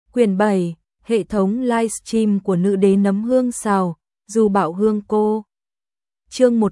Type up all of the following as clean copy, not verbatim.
Quyển 7, hệ thống livestream của nữ đế nấm hương xào, dù bảo hương cô. Chương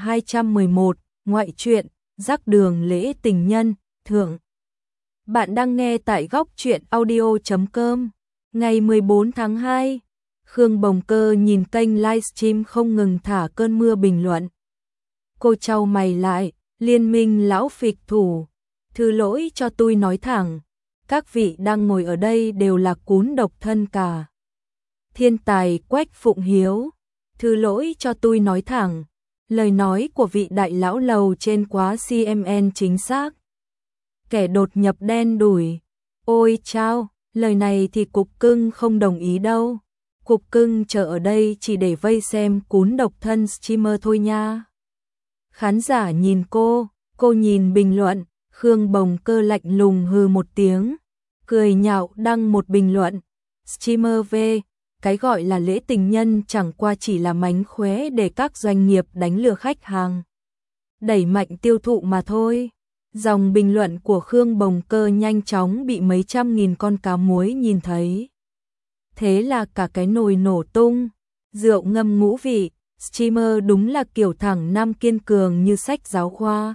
1211, ngoại truyện, rắc đường lễ tình nhân, thượng. Bạn đang nghe tại góc truyện audio.com. Ngày 14 tháng 2, Khương Bồng Cơ nhìn kênh livestream không ngừng thả cơn mưa bình luận. Cô chau mày lại, liên minh lão phịch thủ. Thứ lỗi cho tôi nói thẳng. Các vị đang ngồi ở đây đều là cún độc thân cả. Thiên tài Quách Phụng Hiếu. Thứ lỗi cho tôi nói thẳng. Lời nói của vị đại lão lầu trên quá CMN chính xác. Kẻ đột nhập đen đủi. Ôi chao, lời này thì cục cưng không đồng ý đâu. Cục cưng chờ ở đây chỉ để vây xem cún độc thân streamer thôi nha. Khán giả nhìn cô nhìn bình luận. Khương Bồng Cơ lạnh lùng hừ một tiếng, cười nhạo đăng một bình luận. Streamer V, cái gọi là lễ tình nhân chẳng qua chỉ là mánh khóe để các doanh nghiệp đánh lừa khách hàng, đẩy mạnh tiêu thụ mà thôi. Dòng bình luận của Khương Bồng Cơ nhanh chóng bị mấy trăm nghìn con cá muối nhìn thấy. Thế là cả cái nồi nổ tung, rượu ngâm ngũ vị, streamer đúng là kiểu thẳng nam kiên cường như sách giáo khoa.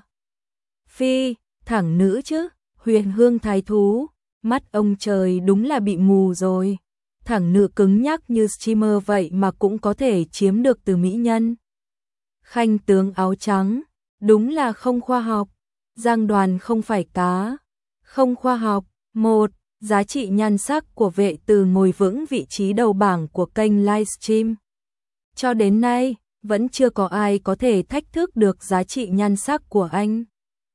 Phi, thẳng nữ chứ, huyền hương thái thú, mắt ông trời đúng là bị mù rồi. Thẳng nữ cứng nhắc như streamer vậy mà cũng có thể chiếm được từ mỹ nhân. Khanh tướng áo trắng, đúng là không khoa học. Giang Đoàn không phải cá, không khoa học. Một, giá trị nhan sắc của Vệ Từ ngồi vững vị trí đầu bảng của kênh livestream. Cho đến nay, vẫn chưa có ai có thể thách thức được giá trị nhan sắc của anh.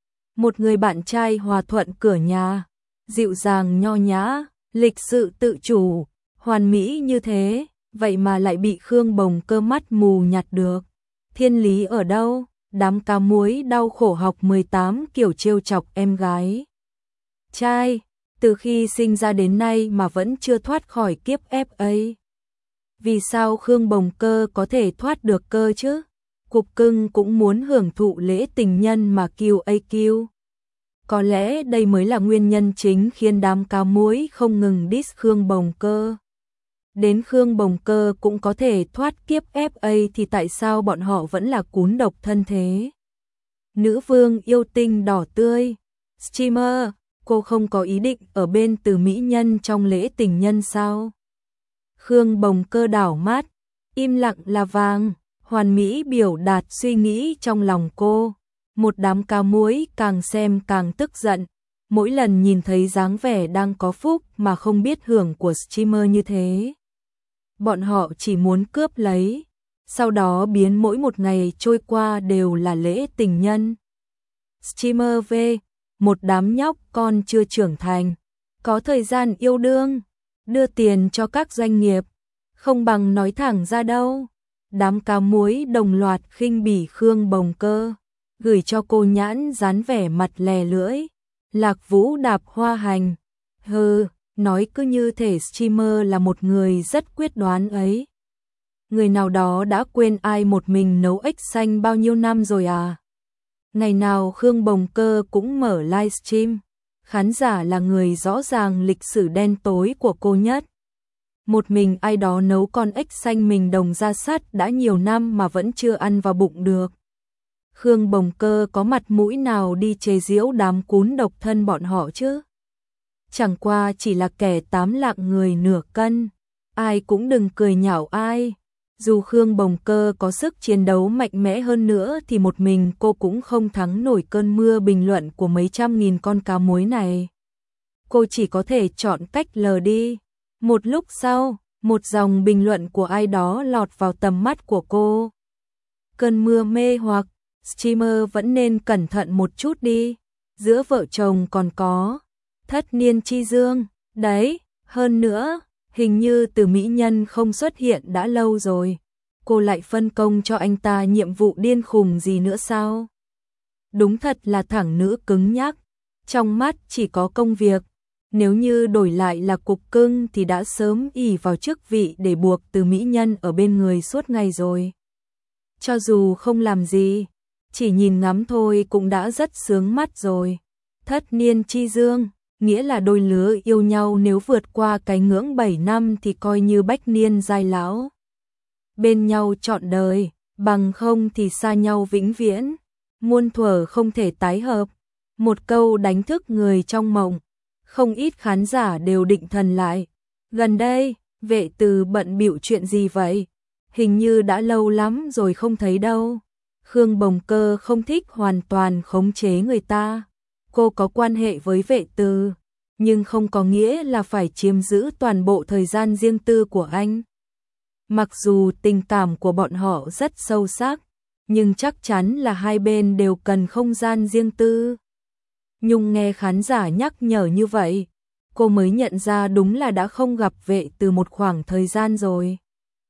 Một người bạn trai hòa thuận cửa nhà, dịu dàng nho nhã, lịch sự tự chủ, hoàn mỹ như thế, vậy mà lại bị Khương Bồng Cơ mắt mù nhặt được. Thiên lý ở đâu? Đám cá muối đau khổ học 18 kiểu trêu chọc em gái. Trai, từ khi sinh ra đến nay mà vẫn chưa thoát khỏi kiếp FA. Vì sao Khương Bồng Cơ có thể thoát được cơ chứ? Cục cưng cũng muốn hưởng thụ lễ tình nhân mà QAQ. Có lẽ đây mới là nguyên nhân chính khiến đám cá muối không ngừng diss Khương Bồng Cơ. Đến Khương Bồng Cơ cũng có thể thoát kiếp FA thì tại sao bọn họ vẫn là cún độc thân thế? Nữ vương yêu tinh đỏ tươi. Streamer, cô không có ý định ở bên Từ mỹ nhân trong lễ tình nhân sao? Khương Bồng Cơ đảo mắt, im lặng là vàng, hoàn mỹ biểu đạt suy nghĩ trong lòng cô. Một đám cá muối càng xem càng tức giận, mỗi lần nhìn thấy dáng vẻ đang có phúc mà không biết hưởng của streamer như thế. Bọn họ chỉ muốn cướp lấy, sau đó biến mỗi một ngày trôi qua đều là lễ tình nhân. Streamer V, một đám nhóc con chưa trưởng thành, có thời gian yêu đương, đưa tiền cho các doanh nghiệp, không bằng nói thẳng ra đâu. Đám cá muối đồng loạt khinh bỉ Khương Bồng Cơ, gửi cho cô nhãn dán vẻ mặt lè lưỡi. Lạc Vũ đạp hoa hành. Hừ, nói cứ như thể streamer là một người rất quyết đoán ấy. Người nào đó đã quên ai một mình nấu ếch xanh bao nhiêu năm rồi à? Ngày nào Khương Bồng Cơ cũng mở livestream. Khán giả là người rõ ràng lịch sử đen tối của cô nhất. Một mình ai đó nấu con ếch xanh mình đồng ra sắt đã nhiều năm mà vẫn chưa ăn vào bụng được. Khương Bồng Cơ có mặt mũi nào đi chế giễu đám cún độc thân bọn họ chứ? Chẳng qua chỉ là kẻ tám lạng người nửa cân, ai cũng đừng cười nhạo ai. Dù Khương Bồng Cơ có sức chiến đấu mạnh mẽ hơn nữa thì một mình cô cũng không thắng nổi cơn mưa bình luận của mấy trăm nghìn con cá muối này. Cô chỉ có thể chọn cách lờ đi. Một lúc sau, một dòng bình luận của ai đó lọt vào tầm mắt của cô. Cơn mưa mê hoặc, streamer vẫn nên cẩn thận một chút đi. Giữa vợ chồng còn có thất niên chi dương, đấy, hơn nữa, hình như Từ mỹ nhân không xuất hiện đã lâu rồi. Cô lại phân công cho anh ta nhiệm vụ điên khùng gì nữa sao? Đúng thật là thẳng nữ cứng nhắc, trong mắt chỉ có công việc. Nếu như đổi lại là cục cưng thì đã sớm ỷ vào chức vị để buộc Từ mỹ nhân ở bên người suốt ngày rồi. Cho dù không làm gì, chỉ nhìn ngắm thôi cũng đã rất sướng mắt rồi. Thất niên chi dương, nghĩa là đôi lứa yêu nhau nếu vượt qua cái ngưỡng 7 năm thì coi như bách niên giai lão. Bên nhau trọn đời, bằng không thì xa nhau vĩnh viễn, muôn thuở không thể tái hợp. Một câu đánh thức người trong mộng, không ít khán giả đều định thần lại. Gần đây, Vệ Từ bận bịu chuyện gì vậy? Hình như đã lâu lắm rồi không thấy đâu. Khương Bồng Cơ không thích hoàn toàn khống chế người ta. Cô có quan hệ với Vệ Từ, nhưng không có nghĩa là phải chiếm giữ toàn bộ thời gian riêng tư của anh. Mặc dù tình cảm của bọn họ rất sâu sắc, nhưng chắc chắn là hai bên đều cần không gian riêng tư. Nhung nghe khán giả nhắc nhở như vậy, cô mới nhận ra đúng là đã không gặp Vệ Từ một khoảng thời gian rồi.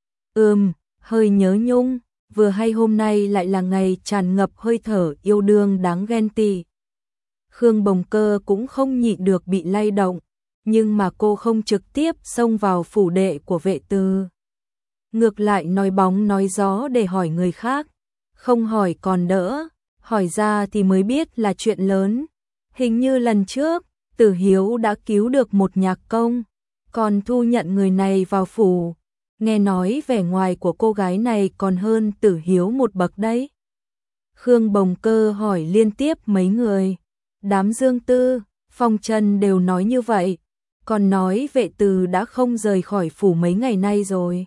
Hơi nhớ Nhung, vừa hay hôm nay lại là ngày tràn ngập hơi thở yêu đương đáng ghen tị. Khương Bồng Cơ cũng không nhịn được bị lay động, nhưng mà cô không trực tiếp xông vào phủ đệ của Vệ Từ. Ngược lại nói bóng nói gió để hỏi người khác, không hỏi còn đỡ, hỏi ra thì mới biết là chuyện lớn. Hình như lần trước, Tử Hiếu đã cứu được một nhạc công, còn thu nhận người này vào phủ. Nghe nói vẻ ngoài của cô gái này còn hơn Tử Hiếu một bậc đấy. Khương Bồng Cơ hỏi liên tiếp mấy người, đám Dương Tư, Phong Trần đều nói như vậy, còn nói Vệ Từ đã không rời khỏi phủ mấy ngày nay rồi.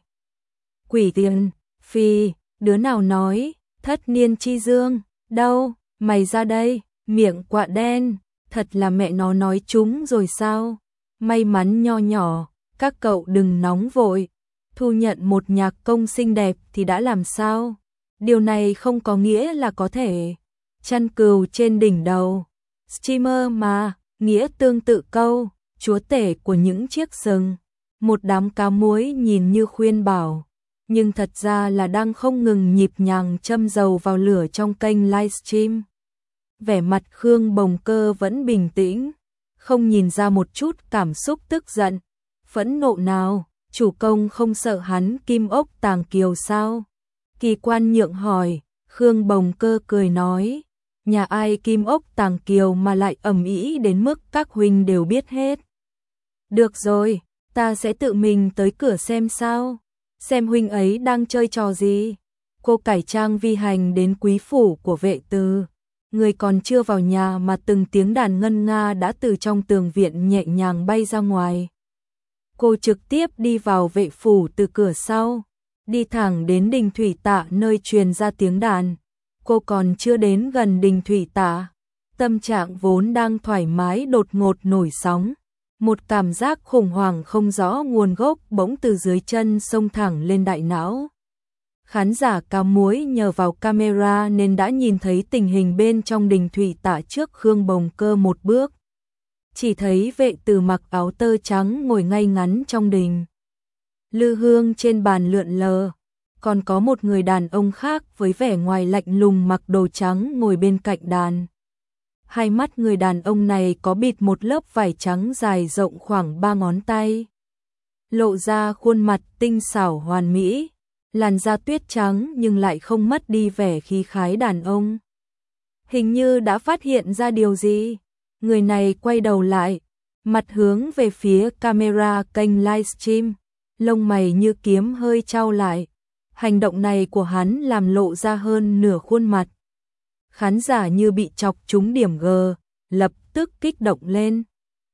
Quỷ tiền, phi, đứa nào nói, thất niên chi dương, đâu, mày ra đây, miệng quạ đen, thật là mẹ nó nói chúng rồi sao? May mắn nho nhỏ, các cậu đừng nóng vội, thu nhận một nhạc công xinh đẹp thì đã làm sao? Điều này không có nghĩa là có thể chăn cừu trên đỉnh đầu. Streamer mà, nghĩa tương tự câu, chúa tể của những chiếc sừng. Một đám cá muối nhìn như khuyên bảo, nhưng thật ra là đang không ngừng nhịp nhàng châm dầu vào lửa trong kênh livestream. Vẻ mặt Khương Bồng Cơ vẫn bình tĩnh, không nhìn ra một chút cảm xúc tức giận, phẫn nộ nào. Chủ công không sợ hắn kim ốc tàng kiều sao? Kỳ Quan Nhượng hỏi. Khương Bồng Cơ cười nói, nhà ai kim ốc tàng kiều mà lại ầm ĩ đến mức các huynh đều biết hết. Được rồi, ta sẽ tự mình tới cửa xem sao, xem huynh ấy đang chơi trò gì. Cô cải trang vi hành đến quý phủ của Vệ Từ, người còn chưa vào nhà mà từng tiếng đàn ngân nga đã từ trong tường viện nhẹ nhàng bay ra ngoài. Cô trực tiếp đi vào vệ phủ từ cửa sau, đi thẳng đến đình thủy tạ nơi truyền ra tiếng đàn. Cô còn chưa đến gần đình thủy tạ, tâm trạng vốn đang thoải mái đột ngột nổi sóng. Một cảm giác khủng hoảng không rõ nguồn gốc bỗng từ dưới chân xông thẳng lên đại não. Khán giả cá muối nhờ vào camera nên đã nhìn thấy tình hình bên trong đình thủy tạ trước Khương Bồng Cơ một bước. Chỉ thấy Vệ Từ mặc áo tơ trắng ngồi ngay ngắn trong đình. Lư hương trên bàn lượn lờ, còn có một người đàn ông khác với vẻ ngoài lạnh lùng mặc đồ trắng ngồi bên cạnh đàn. Hai mắt người đàn ông này có bịt một lớp vải trắng dài rộng khoảng 3 ngón tay, lộ ra khuôn mặt tinh xảo hoàn mỹ, làn da tuyết trắng nhưng lại không mất đi vẻ khí khái đàn ông. Hình như đã phát hiện ra điều gì. Người này quay đầu lại, mặt hướng về phía camera kênh livestream, lông mày như kiếm hơi chau lại. Hành động này của hắn làm lộ ra hơn nửa khuôn mặt. Khán giả như bị chọc trúng điểm G, lập tức kích động lên.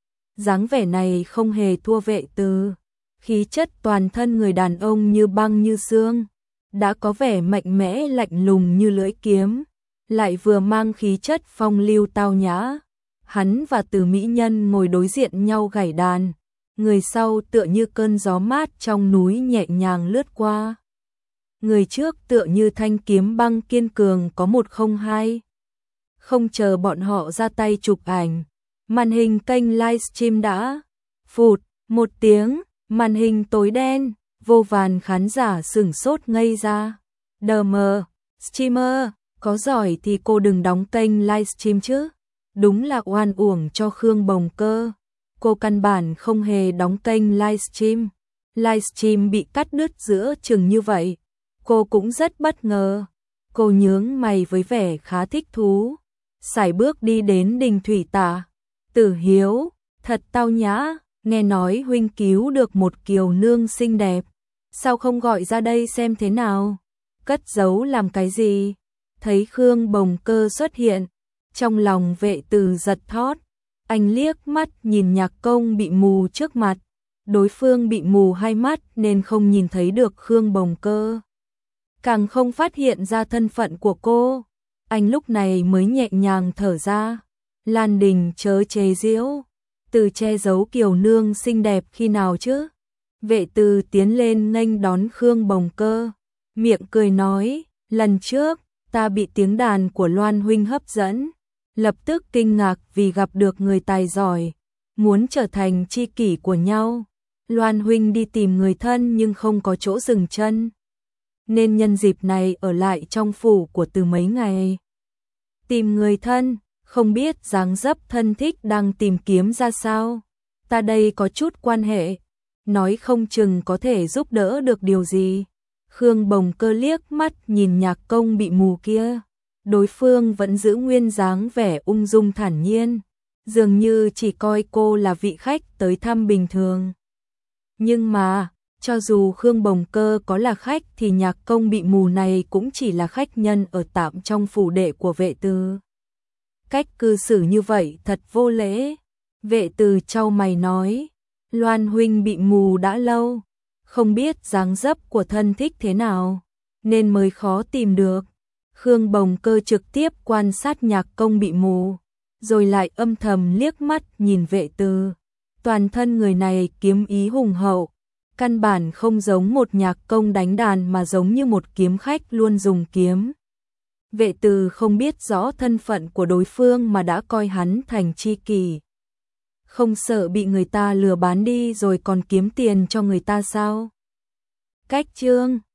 Dáng vẻ này không hề thua Vệ Từ, khí chất toàn thân người đàn ông như băng như xương, đã có vẻ mạnh mẽ lạnh lùng như lưỡi kiếm, lại vừa mang khí chất phong lưu tao nhã. Hắn và Từ mỹ nhân ngồi đối diện nhau gảy đàn, người sau tựa như cơn gió mát trong núi nhẹ nhàng lướt qua. Người trước tựa như thanh kiếm băng kiên cường có 102. Không chờ bọn họ ra tay chụp ảnh, màn hình kênh livestream đã phụt một tiếng, màn hình tối đen, vô vàn khán giả sửng sốt ngây ra. Đờ mờ, streamer, có giỏi thì cô đừng đóng kênh livestream chứ. Đúng là oan uổng cho Khương Bồng Cơ. Cô căn bản không hề đóng kênh livestream. Livestream bị cắt đứt giữa chừng như vậy. Cô cũng rất bất ngờ. Cô nhướng mày với vẻ khá thích thú. Sải bước đi đến đình thủy tạ. Tử Hiếu, Thật tao nhã, nghe nói huynh cứu được một kiều nương xinh đẹp, sao không gọi ra đây xem thế nào? Cất giấu làm cái gì? Thấy Khương Bồng Cơ xuất hiện, trong lòng Vệ Từ giật thót, anh liếc mắt nhìn Nhạc Công bị mù trước mặt, đối phương bị mù hai mắt nên không nhìn thấy được Khương Bồng Cơ, càng không phát hiện ra thân phận của cô. Anh lúc này mới nhẹ nhàng thở ra. Lan Đình chớ chế giễu, Từ che giấu kiều nương xinh đẹp khi nào chứ? Vệ Từ tiến lên nghênh đón Khương Bồng Cơ, miệng cười nói, lần trước ta bị tiếng đàn của Loan huynh hấp dẫn, lập tức kinh ngạc vì gặp được người tài giỏi, muốn trở thành tri kỷ của nhau. Loan huynh đi tìm người thân nhưng không có chỗ dừng chân, nên nhân dịp này ở lại trong phủ của Từ mấy ngày. Tìm người thân, không biết dáng dấp thân thích đang tìm kiếm ra sao. Ta đây có chút quan hệ, nói không chừng có thể giúp đỡ được điều gì. Khương Bồng Cơ liếc mắt nhìn Nhạc Công bị mù kia, đối phương vẫn giữ nguyên dáng vẻ ung dung thản nhiên, dường như chỉ coi cô là vị khách tới thăm bình thường. Nhưng mà, cho dù Khương Bồng Cơ có là khách thì Nhạc Công bị mù này cũng chỉ là khách nhân ở tạm trong phủ đệ của Vệ Từ. Cách cư xử như vậy thật vô lễ. Vệ Từ chau mày nói, Loan huynh bị mù đã lâu, không biết dáng dấp của thân thích thế nào, nên mới khó tìm được. Khương Bồng Cơ trực tiếp quan sát Nhạc Công bị mù, rồi lại âm thầm liếc mắt nhìn Vệ Từ. Toàn thân người này kiếm ý hùng hậu, căn bản không giống một Nhạc Công đánh đàn mà giống như một kiếm khách luôn dùng kiếm. Vệ Từ không biết rõ thân phận của đối phương mà đã coi hắn thành tri kỷ. Không sợ bị người ta lừa bán đi rồi còn kiếm tiền cho người ta sao? Cách chương